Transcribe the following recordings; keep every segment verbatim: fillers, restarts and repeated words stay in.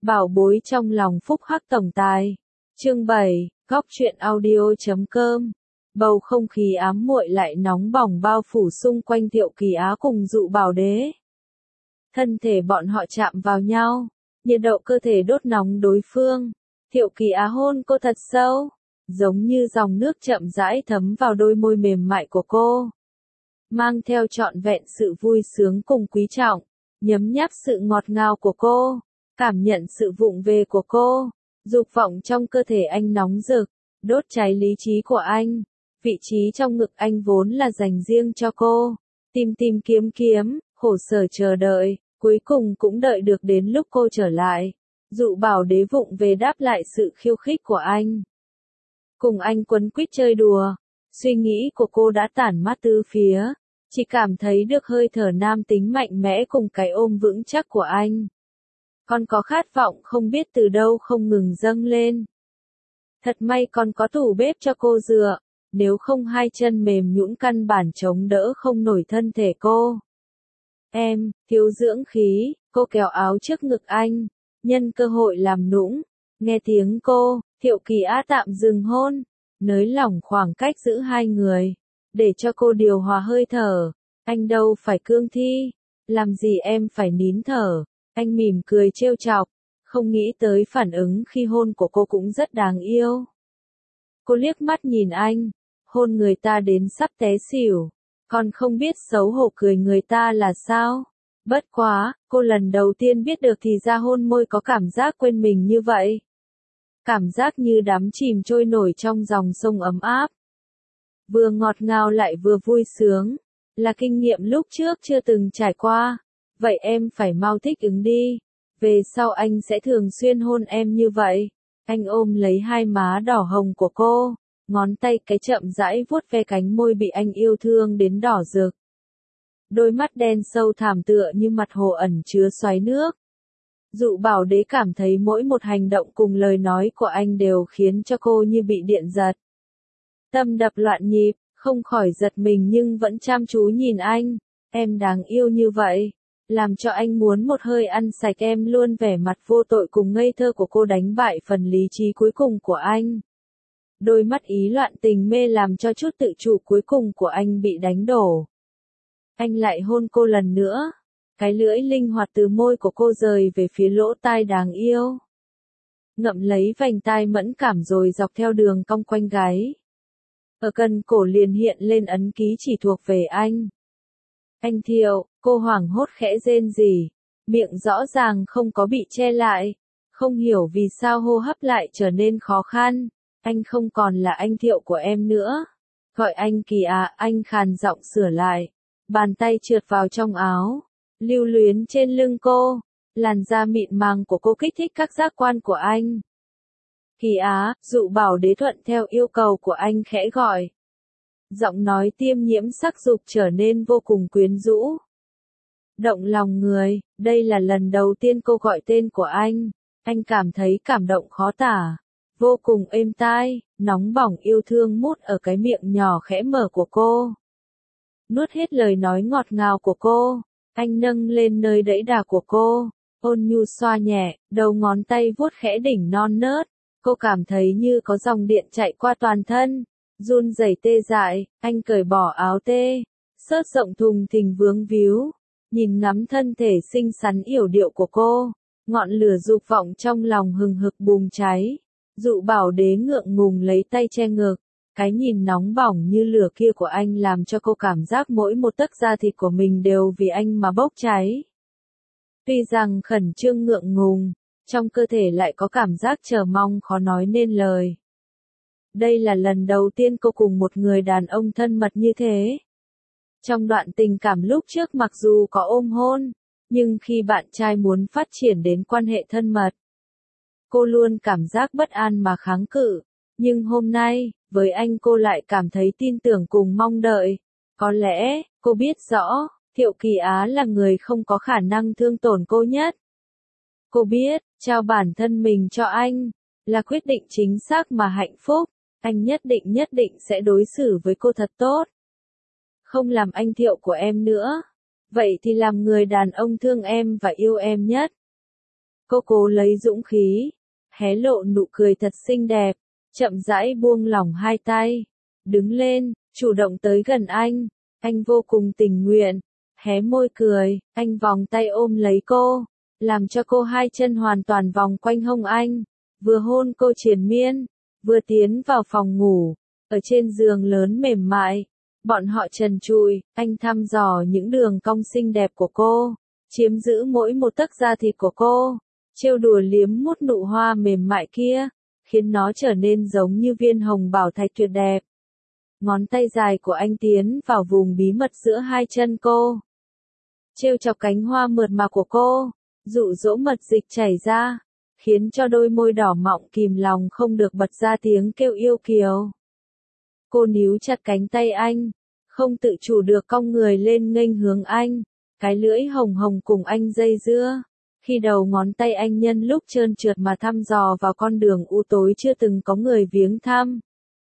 Bảo bối trong lòng phúc hắc tổng tài. Chương bảy, góc truyện audio.com. Bầu không khí ám muội lại nóng bỏng bao phủ xung quanh Thiệu Kỳ Á cùng Dụ Bảo Đế. Thân thể bọn họ chạm vào nhau, nhiệt độ cơ thể đốt nóng đối phương. Thiệu Kỳ Á hôn cô thật sâu, giống như dòng nước chậm rãi thấm vào đôi môi mềm mại của cô. Mang theo trọn vẹn sự vui sướng cùng quý trọng, nhấm nháp sự ngọt ngào của cô, cảm nhận sự vụng về của cô. Dục vọng trong cơ thể anh nóng rực, đốt cháy lý trí của anh. Vị trí trong ngực anh vốn là dành riêng cho cô. Tìm tìm kiếm kiếm, khổ sở chờ đợi, cuối cùng cũng đợi được đến lúc cô trở lại. Dụ Bảo Đế vụng về đáp lại sự khiêu khích của anh. Cùng anh quấn quýt chơi đùa, suy nghĩ của cô đã tản mát tứ phía, chỉ cảm thấy được hơi thở nam tính mạnh mẽ cùng cái ôm vững chắc của anh. Còn có khát vọng không biết từ đâu không ngừng dâng lên. Thật may còn có tủ bếp cho cô dựa, nếu không hai chân mềm nhũn căn bản chống đỡ không nổi thân thể cô. Em, thiếu dưỡng khí, cô kéo áo trước ngực anh, nhân cơ hội làm nũng. Nghe tiếng cô, Thiệu Kỳ Á tạm dừng hôn, nới lỏng khoảng cách giữa hai người, để cho cô điều hòa hơi thở. Anh đâu phải cương thi, làm gì em phải nín thở. Anh mỉm cười trêu chọc, không nghĩ tới phản ứng khi hôn của cô cũng rất đáng yêu. Cô liếc mắt nhìn anh, hôn người ta đến sắp té xỉu, còn không biết xấu hổ cười người ta là sao. Bất quá, cô lần đầu tiên biết được thì ra hôn môi có cảm giác quên mình như vậy. Cảm giác như đắm chìm trôi nổi trong dòng sông ấm áp. Vừa ngọt ngào lại vừa vui sướng, là kinh nghiệm lúc trước chưa từng trải qua. Vậy em phải mau thích ứng đi, về sau anh sẽ thường xuyên hôn em như vậy. Anh ôm lấy hai má đỏ hồng của cô, ngón tay cái chậm rãi vuốt ve cánh môi bị anh yêu thương đến đỏ rực. Đôi mắt đen sâu thẳm tựa như mặt hồ ẩn chứa xoáy nước. Dụ Bảo Đế cảm thấy mỗi một hành động cùng lời nói của anh đều khiến cho cô như bị điện giật. Tâm đập loạn nhịp, không khỏi giật mình nhưng vẫn chăm chú nhìn anh. Em đáng yêu như vậy, làm cho anh muốn một hơi ăn sạch em luôn. Vẻ mặt vô tội cùng ngây thơ của cô đánh bại phần lý trí cuối cùng của anh. Đôi mắt ý loạn tình mê làm cho chút tự chủ cuối cùng của anh bị đánh đổ. Anh lại hôn cô lần nữa. Cái lưỡi linh hoạt từ môi của cô rời về phía lỗ tai đáng yêu. Ngậm lấy vành tai mẫn cảm rồi dọc theo đường cong quanh gáy. Ở cần cổ liền hiện lên ấn ký chỉ thuộc về anh. Anh Thiệu, cô hoảng hốt khẽ rên rỉ, miệng rõ ràng không có bị che lại, không hiểu vì sao hô hấp lại trở nên khó khăn. Anh không còn là anh Thiệu của em nữa. Gọi anh Kỳ Á, anh khàn giọng sửa lại. Bàn tay trượt vào trong áo, lưu luyến trên lưng cô, làn da mịn màng của cô kích thích các giác quan của anh. Kỳ Á, Dụ Bảo Đế thuận theo yêu cầu của anh khẽ gọi. Giọng nói tiêm nhiễm sắc dục trở nên vô cùng quyến rũ. Động lòng người, đây là lần đầu tiên cô gọi tên của anh. Anh cảm thấy cảm động khó tả, vô cùng êm tai, nóng bỏng yêu thương mút ở cái miệng nhỏ khẽ mở của cô. Nuốt hết lời nói ngọt ngào của cô, anh nâng lên nơi đẫy đà của cô, ôn nhu xoa nhẹ, đầu ngón tay vuốt khẽ đỉnh non nớt. Cô cảm thấy như có dòng điện chạy qua toàn thân, run rẩy tê dại. Anh cởi bỏ áo tê, xớt rộng thùng thình vướng víu, nhìn ngắm thân thể xinh xắn yểu điệu của cô, ngọn lửa dục vọng trong lòng hừng hực bùng cháy. Dụ Bảo Đế ngượng ngùng lấy tay che ngực, cái nhìn nóng bỏng như lửa kia của anh làm cho cô cảm giác mỗi một tấc da thịt của mình đều vì anh mà bốc cháy. Tuy rằng khẩn trương ngượng ngùng, trong cơ thể lại có cảm giác chờ mong khó nói nên lời. Đây là lần đầu tiên cô cùng một người đàn ông thân mật như thế. Trong đoạn tình cảm lúc trước mặc dù có ôm hôn, nhưng khi bạn trai muốn phát triển đến quan hệ thân mật, cô luôn cảm giác bất an mà kháng cự. Nhưng hôm nay, với anh cô lại cảm thấy tin tưởng cùng mong đợi. Có lẽ, cô biết rõ, Thiệu Kỳ Á là người không có khả năng thương tổn cô nhất. Cô biết, trao bản thân mình cho anh, là quyết định chính xác mà hạnh phúc. Anh nhất định nhất định sẽ đối xử với cô thật tốt. Không làm anh Thiệu của em nữa. Vậy thì làm người đàn ông thương em và yêu em nhất. Cô cố lấy dũng khí, hé lộ nụ cười thật xinh đẹp, chậm rãi buông lỏng hai tay, đứng lên, chủ động tới gần anh, anh vô cùng tình nguyện, hé môi cười, anh vòng tay ôm lấy cô, làm cho cô hai chân hoàn toàn vòng quanh hông anh, vừa hôn cô triền miên, vừa tiến vào phòng ngủ, ở trên giường lớn mềm mại, bọn họ trần trụi, anh thăm dò những đường cong xinh đẹp của cô, chiếm giữ mỗi một tấc da thịt của cô, trêu đùa liếm mút nụ hoa mềm mại kia, khiến nó trở nên giống như viên hồng bảo thạch tuyệt đẹp. Ngón tay dài của anh tiến vào vùng bí mật giữa hai chân cô, trêu chọc cánh hoa mượt mà của cô, dụ dỗ mật dịch chảy ra, khiến cho đôi môi đỏ mọng kìm lòng không được bật ra tiếng kêu yêu kiều. Cô níu chặt cánh tay anh, không tự chủ được cong người lên nghênh hướng anh, cái lưỡi hồng hồng cùng anh dây dưa. Khi đầu ngón tay anh nhân lúc trơn trượt mà thăm dò vào con đường u tối chưa từng có người viếng thăm.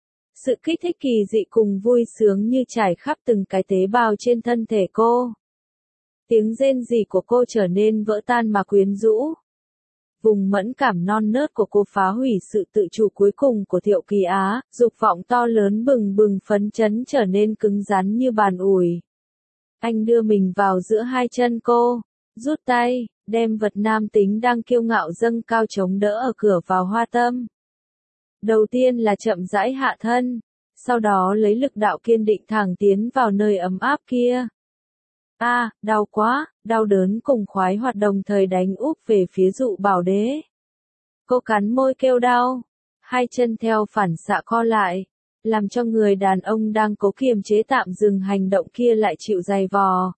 Sự kích thích kỳ dị cùng vui sướng như trải khắp từng cái tế bào trên thân thể cô. Tiếng rên rỉ của cô trở nên vỡ tan mà quyến rũ. Vùng mẫn cảm non nớt của cô phá hủy sự tự chủ cuối cùng của Thiệu Kỳ Á, dục vọng to lớn bừng bừng phấn chấn trở nên cứng rắn như bàn ủi. Anh đưa mình vào giữa hai chân cô, rút tay, đem vật nam tính đang kiêu ngạo dâng cao chống đỡ ở cửa vào hoa tâm. Đầu tiên là chậm rãi hạ thân, sau đó lấy lực đạo kiên định thẳng tiến vào nơi ấm áp kia. A, à, đau quá, đau đớn cùng khoái hoạt đồng thời đánh úp về phía Dụ Bảo Đế. Cô cắn môi kêu đau, hai chân theo phản xạ co lại, làm cho người đàn ông đang cố kiềm chế tạm dừng hành động kia lại chịu giày vò.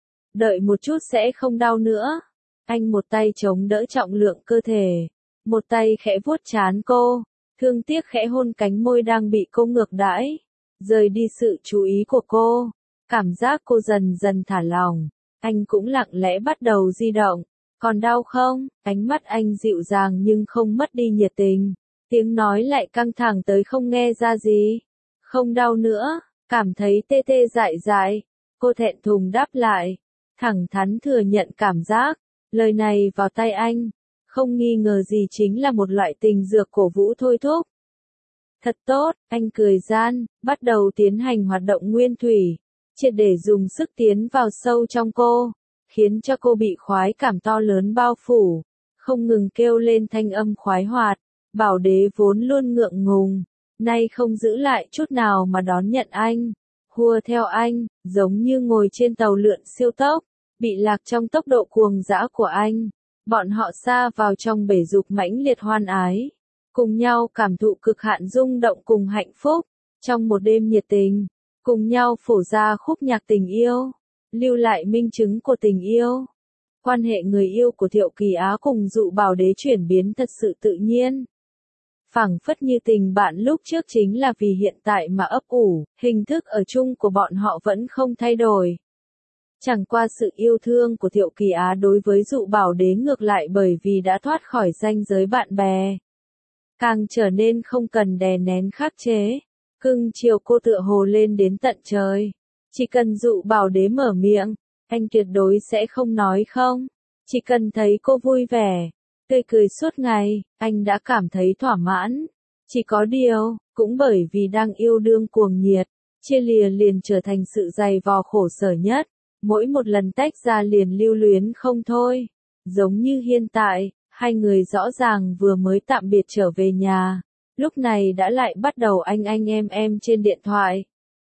Đợi một chút sẽ không đau nữa. Anh một tay chống đỡ trọng lượng cơ thể, một tay khẽ vuốt trán cô, thương tiếc khẽ hôn cánh môi đang bị cô ngược đãi, rời đi sự chú ý của cô. Cảm giác cô dần dần thả lỏng, anh cũng lặng lẽ bắt đầu di động. Còn đau không? Ánh mắt anh dịu dàng nhưng không mất đi nhiệt tình. Tiếng nói lại căng thẳng tới không nghe ra gì. Không đau nữa, cảm thấy tê tê dại dại. Cô thẹn thùng đáp lại, thẳng thắn thừa nhận cảm giác. Lời này vào tay anh, không nghi ngờ gì chính là một loại tình dược cổ vũ thôi thúc. Thật tốt, anh cười gian, bắt đầu tiến hành hoạt động nguyên thủy. Triệt để dùng sức tiến vào sâu trong cô, khiến cho cô bị khoái cảm to lớn bao phủ, không ngừng kêu lên thanh âm khoái hoạt. Bảo Đế vốn luôn ngượng ngùng, nay không giữ lại chút nào mà đón nhận anh, hùa theo anh, giống như ngồi trên tàu lượn siêu tốc, bị lạc trong tốc độ cuồng dã của anh. Bọn họ sa vào trong bể dục mãnh liệt hoan ái, cùng nhau cảm thụ cực hạn rung động cùng hạnh phúc, trong một đêm nhiệt tình. Cùng nhau phổ ra khúc nhạc tình yêu, lưu lại minh chứng của tình yêu. Quan hệ người yêu của Thiệu Kỳ Á cùng Dụ Bảo Đế chuyển biến thật sự tự nhiên. Phảng phất như tình bạn lúc trước chính là vì hiện tại mà ấp ủ, hình thức ở chung của bọn họ vẫn không thay đổi. Chẳng qua sự yêu thương của Thiệu Kỳ Á đối với Dụ Bảo Đế ngược lại bởi vì đã thoát khỏi ranh giới bạn bè, càng trở nên không cần đè nén khắc chế. Cưng chiều cô tựa hồ lên đến tận trời. Chỉ cần Dụ Bảo Đế mở miệng, anh tuyệt đối sẽ không nói không. Chỉ cần thấy cô vui vẻ, tươi cười suốt ngày, anh đã cảm thấy thỏa mãn. Chỉ có điều, cũng bởi vì đang yêu đương cuồng nhiệt, chia lìa liền trở thành sự dày vò khổ sở nhất. Mỗi một lần tách ra liền lưu luyến không thôi. Giống như hiện tại, hai người rõ ràng vừa mới tạm biệt trở về nhà. Lúc này đã lại bắt đầu anh anh em em trên điện thoại.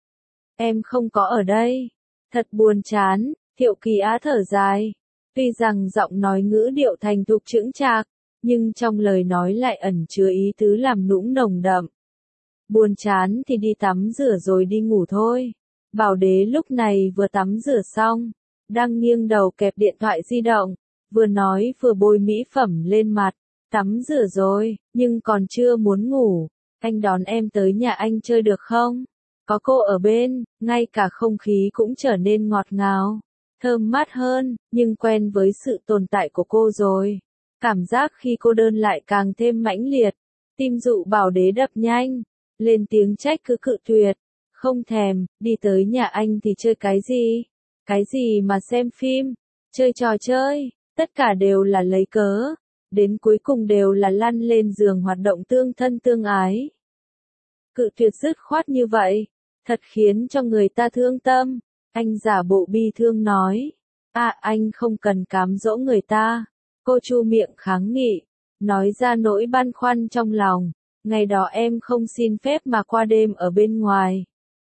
Em không có ở đây. Thật buồn chán, Thiệu Kỳ Á thở dài. Tuy rằng giọng nói ngữ điệu thành thục chững chạc, nhưng trong lời nói lại ẩn chứa ý tứ làm nũng nồng đậm. Buồn chán thì đi tắm rửa rồi đi ngủ thôi. Bảo Đế lúc này vừa tắm rửa xong, đang nghiêng đầu kẹp điện thoại di động, vừa nói vừa bôi mỹ phẩm lên mặt. Tắm rửa rồi, nhưng còn chưa muốn ngủ. Anh đón em tới nhà anh chơi được không? Có cô ở bên, ngay cả không khí cũng trở nên ngọt ngào, thơm mát hơn, nhưng quen với sự tồn tại của cô rồi. Cảm giác khi cô đơn lại càng thêm mãnh liệt. Tim Dụ Bảo Đế đập nhanh, lên tiếng trách cứ cự tuyệt. Không thèm, đi tới nhà anh thì chơi cái gì? Cái gì mà xem phim, chơi trò chơi, tất cả đều là lấy cớ. đến cuối cùng đều là lăn lên giường hoạt động tương thân tương ái. Cự tuyệt dứt khoát như vậy, thật khiến cho người ta thương tâm. Anh giả bộ bi thương nói, à anh không cần cám dỗ người ta. Cô chu miệng kháng nghị, nói ra nỗi băn khoăn trong lòng, ngày đó em không xin phép mà qua đêm ở bên ngoài.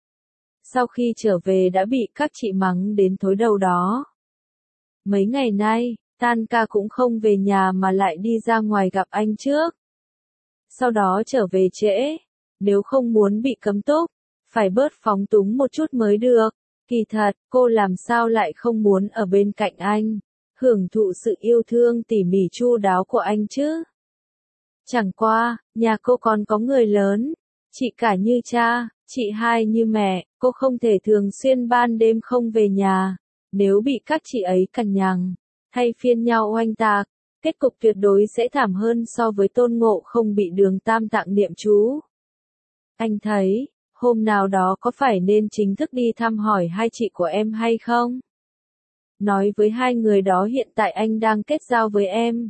Sau khi trở về đã bị các chị mắng đến thối đầu đó. Mấy ngày nay, tan ca cũng không về nhà mà lại đi ra ngoài gặp anh trước. Sau đó trở về trễ, nếu không muốn bị cấm túc, phải bớt phóng túng một chút mới được. Kỳ thật, cô làm sao lại không muốn ở bên cạnh anh, hưởng thụ sự yêu thương tỉ mỉ chu đáo của anh chứ. Chẳng qua, nhà cô còn có người lớn, chị cả như cha, chị hai như mẹ, cô không thể thường xuyên ban đêm không về nhà, nếu bị các chị ấy cằn nhằn, hay phiên nhau oanh tạc, kết cục tuyệt đối sẽ thảm hơn so với Tôn Ngộ không bị Đường Tam Tạng niệm chú. Anh thấy, hôm nào đó có phải nên chính thức đi thăm hỏi hai chị của em hay không? Nói với hai người đó hiện tại anh đang kết giao với em.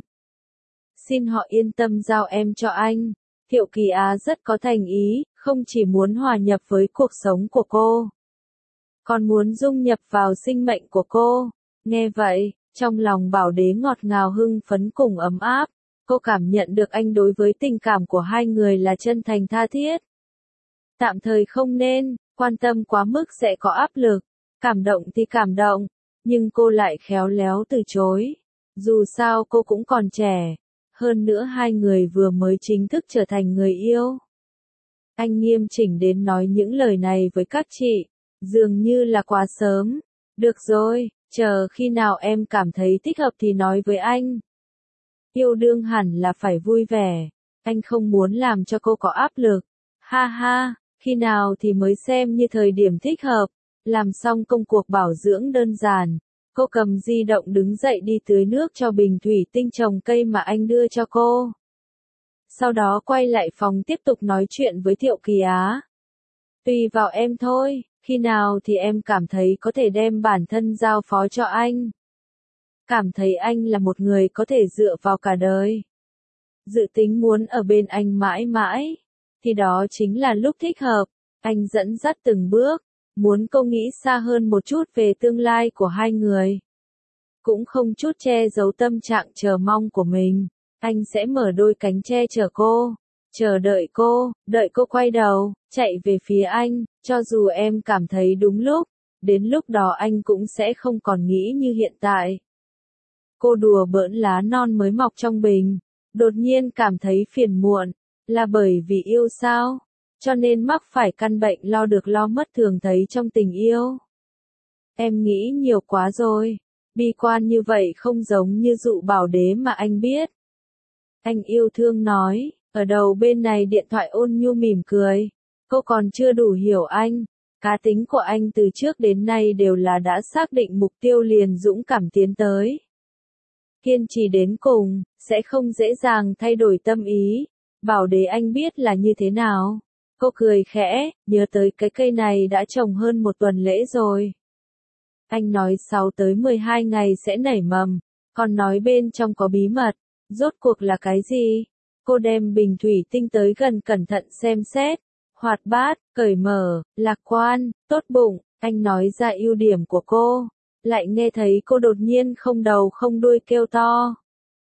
Xin họ yên tâm giao em cho anh. Thiệu Kỳ Á rất có thành ý, không chỉ muốn hòa nhập với cuộc sống của cô, còn muốn dung nhập vào sinh mệnh của cô. Nghe vậy, trong lòng Bảo Đế ngọt ngào hưng phấn cùng ấm áp, cô cảm nhận được anh đối với tình cảm của hai người là chân thành tha thiết. Tạm thời không nên, quan tâm quá mức sẽ có áp lực, cảm động thì cảm động, nhưng cô lại khéo léo từ chối. Dù sao cô cũng còn trẻ, hơn nữa hai người vừa mới chính thức trở thành người yêu. Anh nghiêm chỉnh đến nói những lời này với các chị, dường như là quá sớm. Được rồi, chờ khi nào em cảm thấy thích hợp thì nói với anh. Yêu đương hẳn là phải vui vẻ, anh không muốn làm cho cô có áp lực. Ha ha, khi nào thì mới xem như thời điểm thích hợp. Làm xong công cuộc bảo dưỡng đơn giản, cô cầm di động đứng dậy đi tưới nước cho bình thủy tinh trồng cây mà anh đưa cho cô. Sau đó quay lại phòng tiếp tục nói chuyện với Thiệu Kỳ Á. Tùy vào em thôi, khi nào thì em cảm thấy có thể đem bản thân giao phó cho anh. Cảm thấy anh là một người có thể dựa vào cả đời. Dự tính muốn ở bên anh mãi mãi, thì đó chính là lúc thích hợp. Anh dẫn dắt từng bước, muốn cô nghĩ xa hơn một chút về tương lai của hai người. Cũng không chút che giấu tâm trạng chờ mong của mình. Anh sẽ mở đôi cánh che chở cô, chờ đợi cô, đợi cô quay đầu, chạy về phía anh, cho dù em cảm thấy đúng lúc, đến lúc đó anh cũng sẽ không còn nghĩ như hiện tại. Cô đùa bỡn lá non mới mọc trong bình, đột nhiên cảm thấy phiền muộn, là bởi vì yêu sao, cho nên mắc phải căn bệnh lo được lo mất thường thấy trong tình yêu. Em nghĩ nhiều quá rồi, bi quan như vậy không giống như Dụ Bảo Đế mà anh biết. Anh yêu thương nói, ở đầu bên này điện thoại ôn nhu mỉm cười. Cô còn chưa đủ hiểu anh. Cá tính của anh từ trước đến nay đều là đã xác định mục tiêu liền dũng cảm tiến tới. Kiên trì đến cùng, sẽ không dễ dàng thay đổi tâm ý. Bảo Đế anh biết là như thế nào. Cô cười khẽ, nhớ tới cái cây này đã trồng hơn một tuần lễ rồi. Anh nói sáu tới mười hai ngày sẽ nảy mầm, còn nói bên trong có bí mật. Rốt cuộc là cái gì? Cô đem bình thủy tinh tới gần cẩn thận xem xét. Hoạt bát, cởi mở, lạc quan, tốt bụng, anh nói ra ưu điểm của cô. Lại nghe thấy cô đột nhiên không đầu không đuôi kêu to.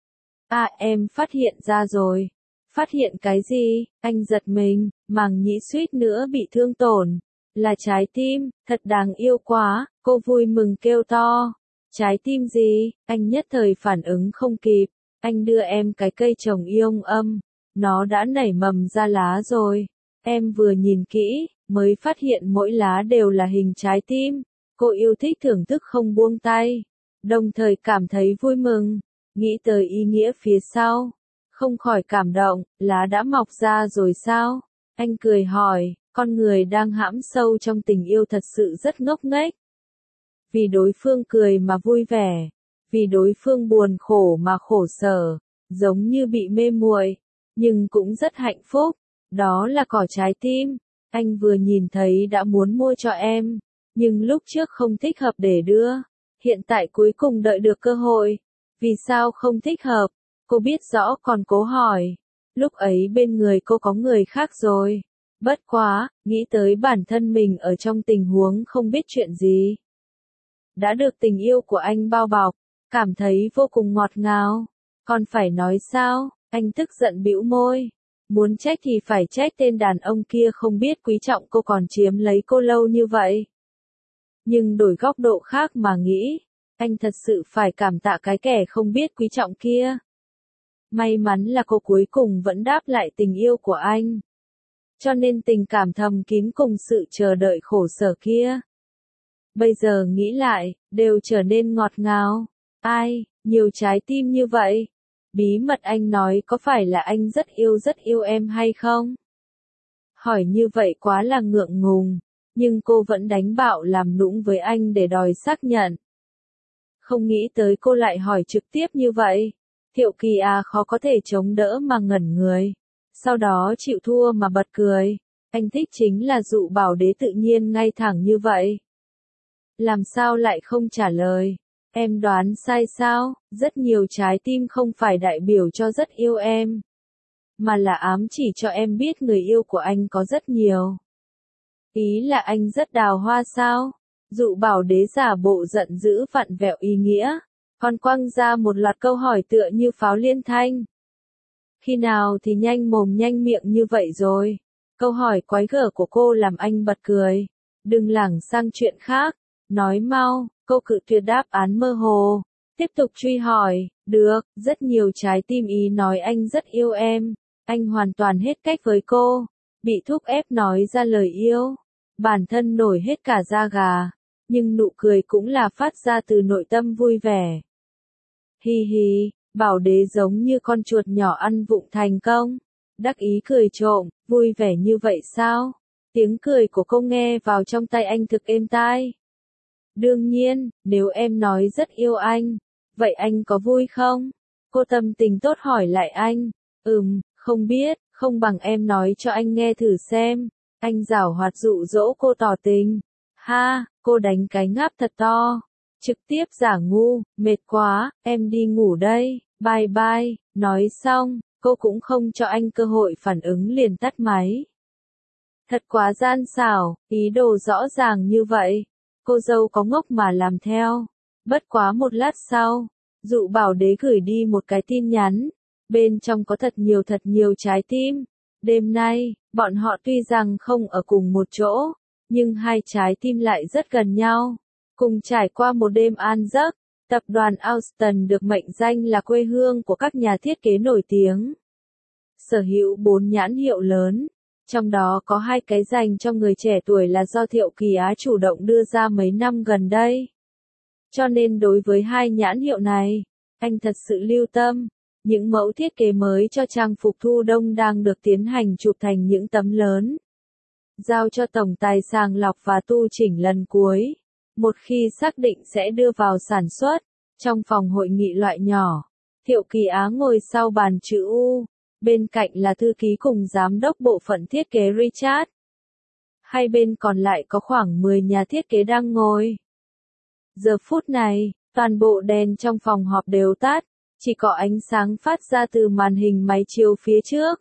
À em phát hiện ra rồi. Phát hiện cái gì? Anh giật mình, màng nhĩ suýt nữa bị thương tổn. Là trái tim, thật đáng yêu quá, cô vui mừng kêu to. Trái tim gì? Anh nhất thời phản ứng không kịp. Anh đưa em cái cây trồng ion âm, nó đã nảy mầm ra lá rồi. Em vừa nhìn kỹ, mới phát hiện mỗi lá đều là hình trái tim. Cô yêu thích thưởng thức không buông tay, đồng thời cảm thấy vui mừng, nghĩ tới ý nghĩa phía sau. Không khỏi cảm động, lá đã mọc ra rồi sao? Anh cười hỏi, con người đang hãm sâu trong tình yêu thật sự rất ngốc nghếch. Vì đối phương cười mà vui vẻ. Vì đối phương buồn khổ mà khổ sở, giống như bị mê muội, nhưng cũng rất hạnh phúc. Đó là cỏ trái tim, anh vừa nhìn thấy đã muốn mua cho em, nhưng lúc trước không thích hợp để đưa, hiện tại cuối cùng đợi được cơ hội. Vì sao không thích hợp? Cô biết rõ còn cố hỏi. Lúc ấy bên người cô có người khác rồi. Bất quá, nghĩ tới bản thân mình ở trong tình huống không biết chuyện gì. Đã được tình yêu của anh bao bọc, cảm thấy vô cùng ngọt ngào. Còn phải nói sao, anh tức giận bĩu môi. Muốn trách thì phải trách tên đàn ông kia không biết quý trọng cô còn chiếm lấy cô lâu như vậy. Nhưng đổi góc độ khác mà nghĩ, anh thật sự phải cảm tạ cái kẻ không biết quý trọng kia. May mắn là cô cuối cùng vẫn đáp lại tình yêu của anh. Cho nên tình cảm thầm kín cùng sự chờ đợi khổ sở kia. Bây giờ nghĩ lại, đều trở nên ngọt ngào. Ai, nhiều trái tim như vậy. Bí mật anh nói có phải là anh rất yêu rất yêu em hay không? Hỏi như vậy quá là ngượng ngùng, nhưng cô vẫn đánh bạo làm nũng với anh để đòi xác nhận. Không nghĩ tới cô lại hỏi trực tiếp như vậy. Thiệu Kỳ Á khó có thể chống đỡ mà ngẩn người. Sau đó chịu thua mà bật cười. Anh thích chính là dụ bảo đế tự nhiên ngay thẳng như vậy. Làm sao lại không trả lời? Em đoán sai sao? Rất nhiều trái tim không phải đại biểu cho rất yêu em. Mà là ám chỉ cho em biết người yêu của anh có rất nhiều. Ý là anh rất đào hoa sao? Dụ bảo đế giả bộ giận dữ vặn vẹo ý nghĩa. Còn quăng ra một loạt câu hỏi tựa như pháo liên thanh. Khi nào thì nhanh mồm nhanh miệng như vậy rồi? Câu hỏi quái gở của cô làm anh bật cười. Đừng lảng sang chuyện khác. Nói mau, cô cự tuyệt đáp án mơ hồ. Tiếp tục truy hỏi, được, rất nhiều trái tim ý nói anh rất yêu em. Anh hoàn toàn hết cách với cô. Bị thúc ép nói ra lời yêu. Bản thân nổi hết cả da gà. Nhưng nụ cười cũng là phát ra từ nội tâm vui vẻ. Hi hi, bảo đế giống như con chuột nhỏ ăn vụng thành công. Đắc ý cười trộm, vui vẻ như vậy sao? Tiếng cười của cô nghe vào trong tai anh thực êm tai. Đương nhiên, nếu em nói rất yêu anh, vậy anh có vui không? Cô tâm tình tốt hỏi lại anh. Ừm, không biết, không bằng em nói cho anh nghe thử xem. Anh giảo hoạt dụ dỗ cô tỏ tình. Ha, cô đánh cái ngáp thật to. Trực tiếp giả ngu, mệt quá, em đi ngủ đây, bye bye. Nói xong, cô cũng không cho anh cơ hội phản ứng liền tắt máy. Thật quá gian xảo, ý đồ rõ ràng như vậy. Cô dâu có ngốc mà làm theo. Bất quá một lát sau, dụ bảo đế gửi đi một cái tin nhắn. Bên trong có thật nhiều thật nhiều trái tim. Đêm nay, bọn họ tuy rằng không ở cùng một chỗ, nhưng hai trái tim lại rất gần nhau. Cùng trải qua một đêm an giấc, tập đoàn Austin được mệnh danh là quê hương của các nhà thiết kế nổi tiếng. Sở hữu bốn nhãn hiệu lớn. Trong đó có hai cái dành cho người trẻ tuổi là do Thiệu Kỳ Á chủ động đưa ra mấy năm gần đây. Cho nên đối với hai nhãn hiệu này, anh thật sự lưu tâm. Những mẫu thiết kế mới cho trang phục thu đông đang được tiến hành chụp thành những tấm lớn. Giao cho tổng tài sàng lọc và tu chỉnh lần cuối. Một khi xác định sẽ đưa vào sản xuất, trong phòng hội nghị loại nhỏ, Thiệu Kỳ Á ngồi sau bàn chữ U. Bên cạnh là thư ký cùng giám đốc bộ phận thiết kế Richard. Hai bên còn lại có khoảng mười nhà thiết kế đang ngồi. Giờ phút này, toàn bộ đèn trong phòng họp đều tắt, chỉ có ánh sáng phát ra từ màn hình máy chiếu phía trước.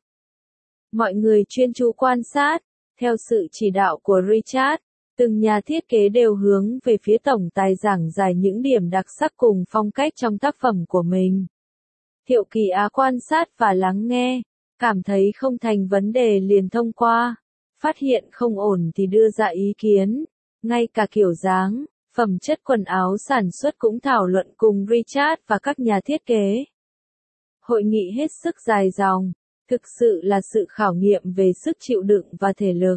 Mọi người chuyên chú quan sát, theo sự chỉ đạo của Richard, từng nhà thiết kế đều hướng về phía tổng tài giảng giải những điểm đặc sắc cùng phong cách trong tác phẩm của mình. Thiệu Kỳ Á quan sát và lắng nghe, cảm thấy không thành vấn đề liền thông qua, phát hiện không ổn thì đưa ra ý kiến, ngay cả kiểu dáng, phẩm chất quần áo sản xuất cũng thảo luận cùng Richard và các nhà thiết kế. Hội nghị hết sức dài dòng, thực sự là sự khảo nghiệm về sức chịu đựng và thể lực.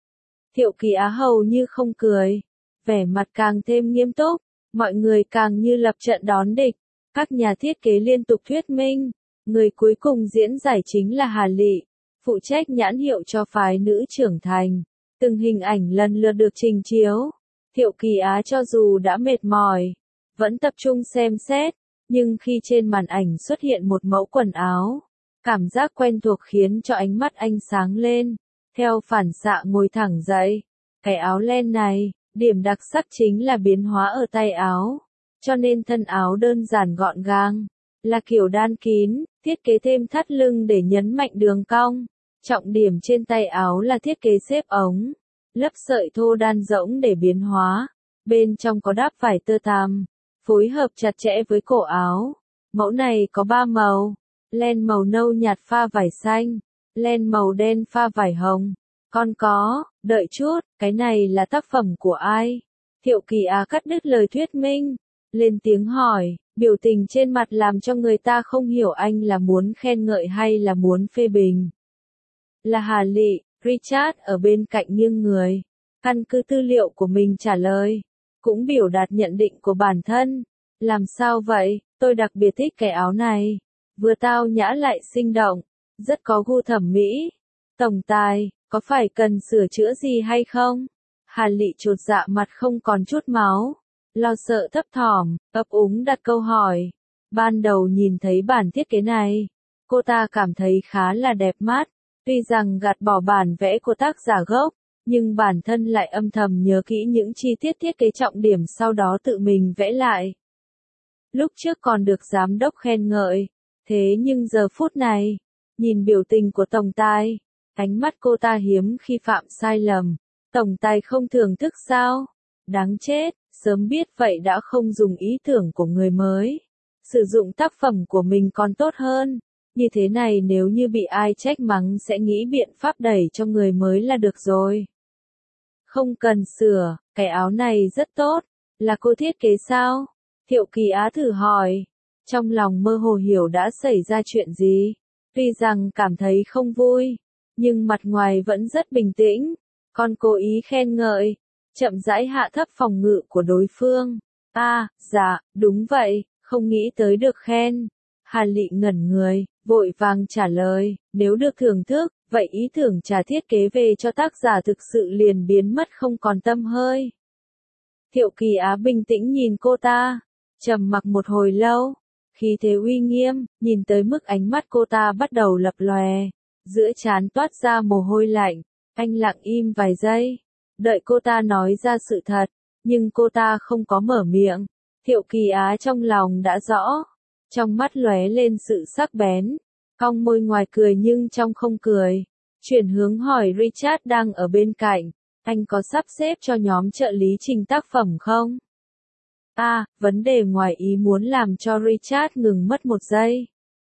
Thiệu Kỳ Á hầu như không cười, vẻ mặt càng thêm nghiêm túc, mọi người càng như lập trận đón địch. Các nhà thiết kế liên tục thuyết minh, người cuối cùng diễn giải chính là Hà Lị, phụ trách nhãn hiệu cho phái nữ trưởng thành. Từng hình ảnh lần lượt được trình chiếu. Thiệu Kỳ Á cho dù đã mệt mỏi, vẫn tập trung xem xét, nhưng khi trên màn ảnh xuất hiện một mẫu quần áo, cảm giác quen thuộc khiến cho ánh mắt anh sáng lên, theo phản xạ ngồi thẳng dậy. Cái áo len này, điểm đặc sắc chính là biến hóa ở tay áo. Cho nên thân áo đơn giản gọn gàng, là kiểu đan kín, thiết kế thêm thắt lưng để nhấn mạnh đường cong. Trọng điểm trên tay áo là thiết kế xếp ống, lấp sợi thô đan rỗng để biến hóa. Bên trong có đáp vải tơ tằm, phối hợp chặt chẽ với cổ áo. Mẫu này có ba màu, len màu nâu nhạt pha vải xanh, len màu đen pha vải hồng. Con có, đợi chút, cái này là tác phẩm của ai? Thiệu Kỳ Á cắt đứt lời thuyết minh, lên tiếng hỏi, biểu tình trên mặt làm cho người ta không hiểu anh là muốn khen ngợi hay là muốn phê bình. Là Hà Lị, Richard ở bên cạnh nghiêng người, căn cứ tư liệu của mình trả lời, cũng biểu đạt nhận định của bản thân. Làm sao vậy, tôi đặc biệt thích cái áo này, vừa tao nhã lại sinh động, rất có gu thẩm mỹ. Tổng tài, có phải cần sửa chữa gì hay không? Hà Lị chột dạ mặt không còn chút máu, lo sợ thấp thỏm, ấp úng đặt câu hỏi. Ban đầu nhìn thấy bản thiết kế này, cô ta cảm thấy khá là đẹp mắt, tuy rằng gạt bỏ bản vẽ của tác giả gốc, nhưng bản thân lại âm thầm nhớ kỹ những chi tiết thiết kế trọng điểm sau đó tự mình vẽ lại. Lúc trước còn được giám đốc khen ngợi, thế nhưng giờ phút này, nhìn biểu tình của tổng tài, ánh mắt cô ta hiếm khi phạm sai lầm. Tổng tài không thưởng thức sao? Đáng chết, sớm biết vậy đã không dùng ý tưởng của người mới. Sử dụng tác phẩm của mình còn tốt hơn. Như thế này nếu như bị ai trách mắng sẽ nghĩ biện pháp đẩy cho người mới là được rồi. Không cần sửa, cái áo này rất tốt. Là cô thiết kế sao? Thiệu Kỳ Á thử hỏi. Trong lòng mơ hồ hiểu đã xảy ra chuyện gì. Tuy rằng cảm thấy không vui, nhưng mặt ngoài vẫn rất bình tĩnh. Con cố ý khen ngợi, chậm rãi hạ thấp phòng ngự của đối phương. A, à, dạ, đúng vậy, không nghĩ tới được khen. Hà Lị ngẩn người, vội vàng trả lời, nếu được thưởng thức, vậy ý tưởng trả thiết kế về cho tác giả thực sự liền biến mất không còn tăm hơi. Thiệu Kỳ Á bình tĩnh nhìn cô ta, trầm mặc một hồi lâu, khí thế uy nghiêm, nhìn tới mức ánh mắt cô ta bắt đầu lập lòe, giữa trán toát ra mồ hôi lạnh. Anh lặng im vài giây, đợi cô ta nói ra sự thật, nhưng cô ta không có mở miệng. Thiệu Kỳ Á trong lòng đã rõ, trong mắt lóe lên sự sắc bén, cong môi ngoài cười nhưng trong không cười, chuyển hướng hỏi Richard đang ở bên cạnh, anh có sắp xếp cho nhóm trợ lý trình tác phẩm không? A, à, vấn đề ngoài ý muốn làm cho Richard ngừng mất một giây.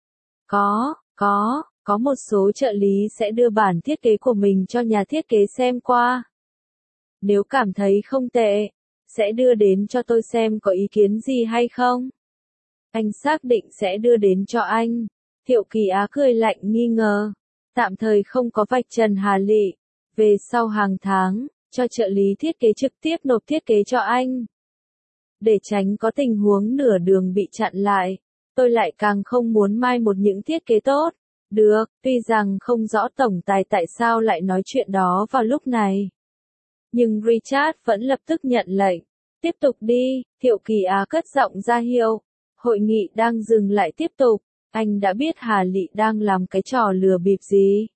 Có, có. Có một số trợ lý sẽ đưa bản thiết kế của mình cho nhà thiết kế xem qua. Nếu cảm thấy không tệ, sẽ đưa đến cho tôi xem có ý kiến gì hay không. Anh xác định sẽ đưa đến cho anh. Thiệu Kỳ Á cười lạnh nghi ngờ. Tạm thời không có vạch trần Hà Lị. Về sau hàng tháng, cho trợ lý thiết kế trực tiếp nộp thiết kế cho anh. Để tránh có tình huống nửa đường bị chặn lại, tôi lại càng không muốn mai một những thiết kế tốt. Được, tuy rằng không rõ tổng tài tại sao lại nói chuyện đó vào lúc này. Nhưng Richard vẫn lập tức nhận lệnh. Tiếp tục đi, Thiệu Kỳ Á cất giọng ra hiệu. Hội nghị đang dừng lại tiếp tục. Anh đã biết Hà Lị đang làm cái trò lừa bịp gì.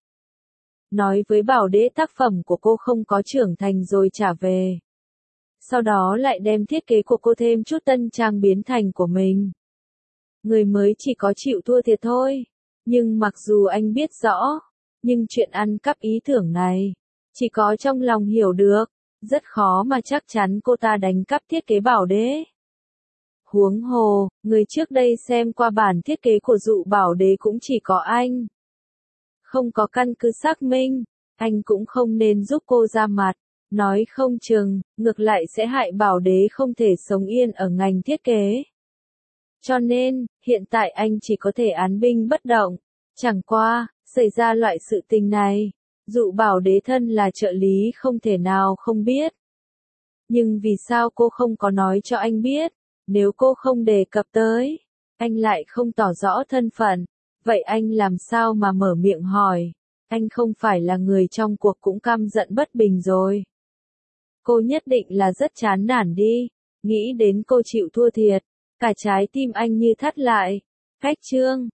Nói với bảo đế tác phẩm của cô không có trưởng thành rồi trả về. Sau đó lại đem thiết kế của cô thêm chút tân trang biến thành của mình. Người mới chỉ có chịu thua thiệt thôi. Nhưng mặc dù anh biết rõ, nhưng chuyện ăn cắp ý tưởng này, chỉ có trong lòng hiểu được, rất khó mà chắc chắn cô ta đánh cắp thiết kế bảo đế. Huống hồ, người trước đây xem qua bản thiết kế của dụ bảo đế cũng chỉ có anh. Không có căn cứ xác minh, anh cũng không nên giúp cô ra mặt, nói không chừng, ngược lại sẽ hại bảo đế không thể sống yên ở ngành thiết kế. Cho nên, hiện tại anh chỉ có thể án binh bất động. Chẳng qua, xảy ra loại sự tình này, dụ bảo đế thân là trợ lý không thể nào không biết. Nhưng vì sao cô không có nói cho anh biết? Nếu cô không đề cập tới, anh lại không tỏ rõ thân phận, vậy anh làm sao mà mở miệng hỏi? Anh không phải là người trong cuộc cũng căm giận bất bình rồi. Cô nhất định là rất chán nản đi, nghĩ đến cô chịu thua thiệt, cả trái tim anh như thắt lại. Cách chương